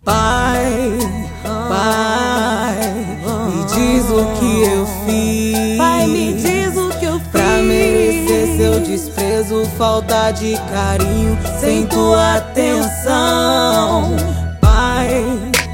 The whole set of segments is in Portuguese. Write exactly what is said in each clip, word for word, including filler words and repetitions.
Pai, pai, me diz o que eu fiz. Pai, me diz o que eu fiz pra merecer seu desprezo, falta de carinho, sem tua atenção. Pai,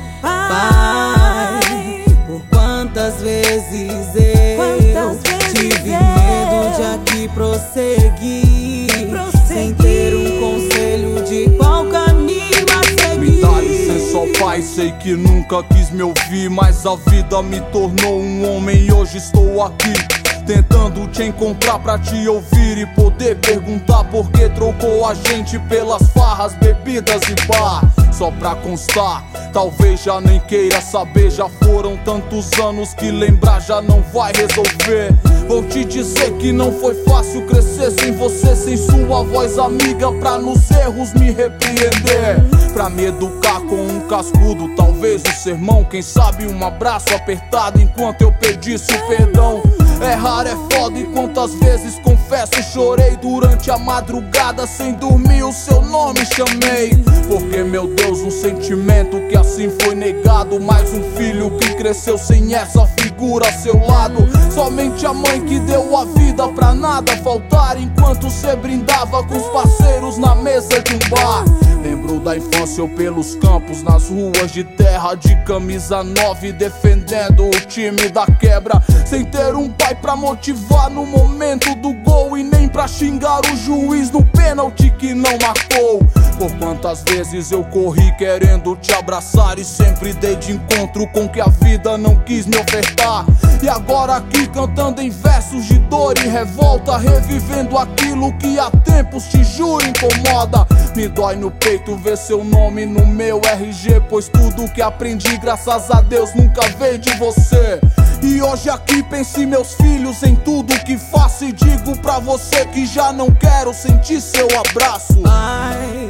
pai, por quantas vezes eu Quantas vezes tive eu medo de aqui prosseguir, prosseguir, sem ter um conselho de qual caminho a seguir. Me dá licença, ó pai, sei que nunca quis me ouvir, mas a vida me tornou um homem e hoje estou aqui, tentando te encontrar pra te ouvir e poder perguntar por que trocou a gente pelas farras, bebidas e bar. Só pra constar, talvez já nem queira saber, já foram tantos anos que lembrar já não vai resolver. Vou te dizer que não foi fácil crescer sem você, sem sua voz amiga pra nos erros me repreender, pra me educar com um cascudo, talvez um sermão, quem sabe um abraço apertado enquanto eu pedisse o perdão. Errar é foda e quantas vezes confesso chorei durante a madrugada sem dormir, o seu nome chamei, porque meu Deus, um sentimento que assim foi negado, mais um filho que cresceu sem essa figura a seu lado. Somente a mãe que deu a vida pra nada faltar, enquanto cê brindava com os parceiros na mesa de um bar. Lembro da infância eu pelos campos, nas ruas de terra, de camisa nove, defendendo o time da quebra, sem ter um pai pra motivar no momento do gol e nem pra xingar o juiz no pênalti que não marcou. Por quantas vezes eu corri querendo te abraçar e sempre dei de encontro com que a vida não quis me ofertar. E agora aqui cantando em versos de dor e revolta, revivendo aquilo que há tempos te juro incomoda. Me dói no peito ver seu nome no meu R G, pois tudo que aprendi graças a Deus nunca veio de você. E hoje aqui penso em meus filhos, em tudo que faço, e digo pra você que já não quero sentir seu abraço. Pai,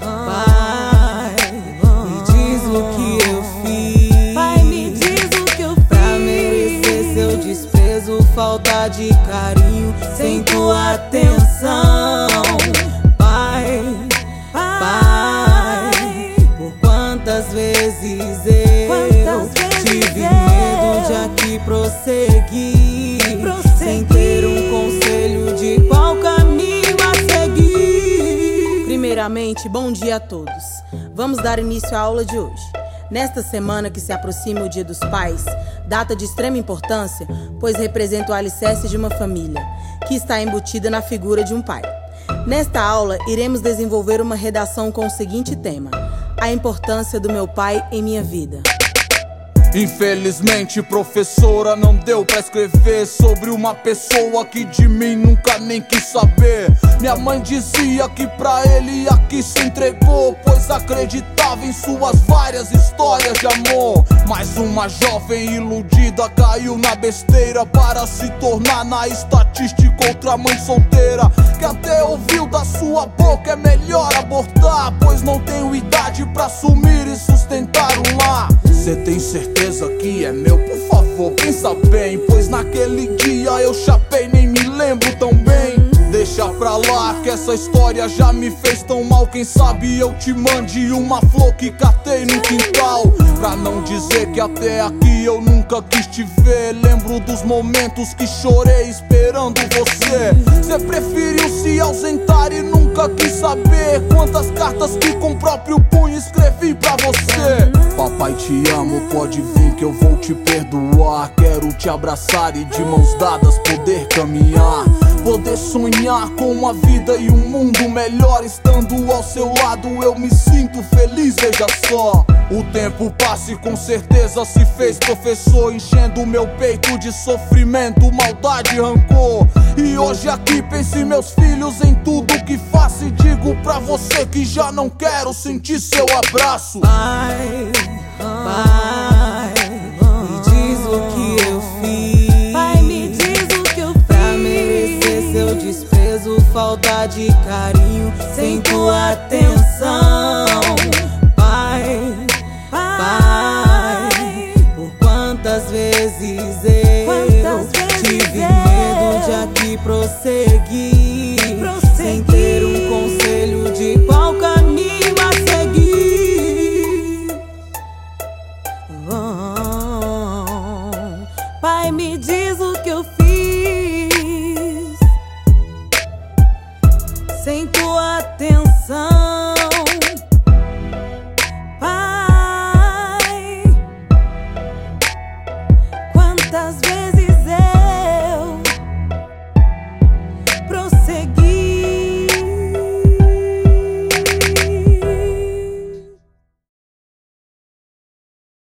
pai, me diz o que eu fiz. Pai, me diz o que eu fiz pra merecer seu desprezo, falta de carinho, sem tua atenção. Pai, pai, por quantas vezes eu Quantas vezes tive eu medo de aqui prosseguir, prosseguir, sem ter um conselho de qual caminho a seguir. Primeiramente, bom dia a todos. Vamos dar início à aula de hoje. Nesta semana que se aproxima o Dia dos Pais, data de extrema importância, pois representa o alicerce de uma família, que está embutida na figura de um pai. Nesta aula, iremos desenvolver uma redação com o seguinte tema: a importância do meu pai em minha vida. Infelizmente, professora, não deu pra escrever sobre uma pessoa que de mim nunca nem quis saber. Minha mãe dizia que pra ele aqui se entregou, pois acreditava em suas várias histórias de amor. Mas uma jovem iludida caiu na besteira para se tornar na estatística outra mãe solteira, que até ouviu da sua boca é melhor abortar, pois não tenho idade pra assumir e sustentar um lar. Cê tem certeza que é meu? Por favor, pensa bem, pois naquele dia eu chapei, nem me lembro tão bem. Deixa pra lá que essa história já me fez tão mal, quem sabe eu te mande uma flor que catei no quintal, pra não dizer que até aqui eu nunca quis te ver. Lembro dos momentos que chorei esperando você. Cê preferiu se ausentar e nunca quis saber quantas cartas que com o próprio punho escrevi pra você. Papai, te amo, pode vir que eu vou te perdoar. Quero te abraçar e de mãos dadas poder caminhar, poder sonhar com uma vida e um mundo melhor. Estando ao seu lado eu me sinto feliz, veja só. O tempo passa e com certeza se fez professor, enchendo meu peito de sofrimento, maldade e rancor. E hoje aqui penso em meus filhos, em tudo que faço, e digo pra você que já não quero sentir seu abraço. Pai, pai, me diz o que eu fiz. Pai, me diz o que eu fiz pra merecer seu desprezo, falta de carinho, sem tua atenção. Pai, pai, por quantas vezes eu Quantas vezes tive eu medo de aqui prosseguir, prosseguir, sem ter um conselho de qual caminho a seguir. vai me dizer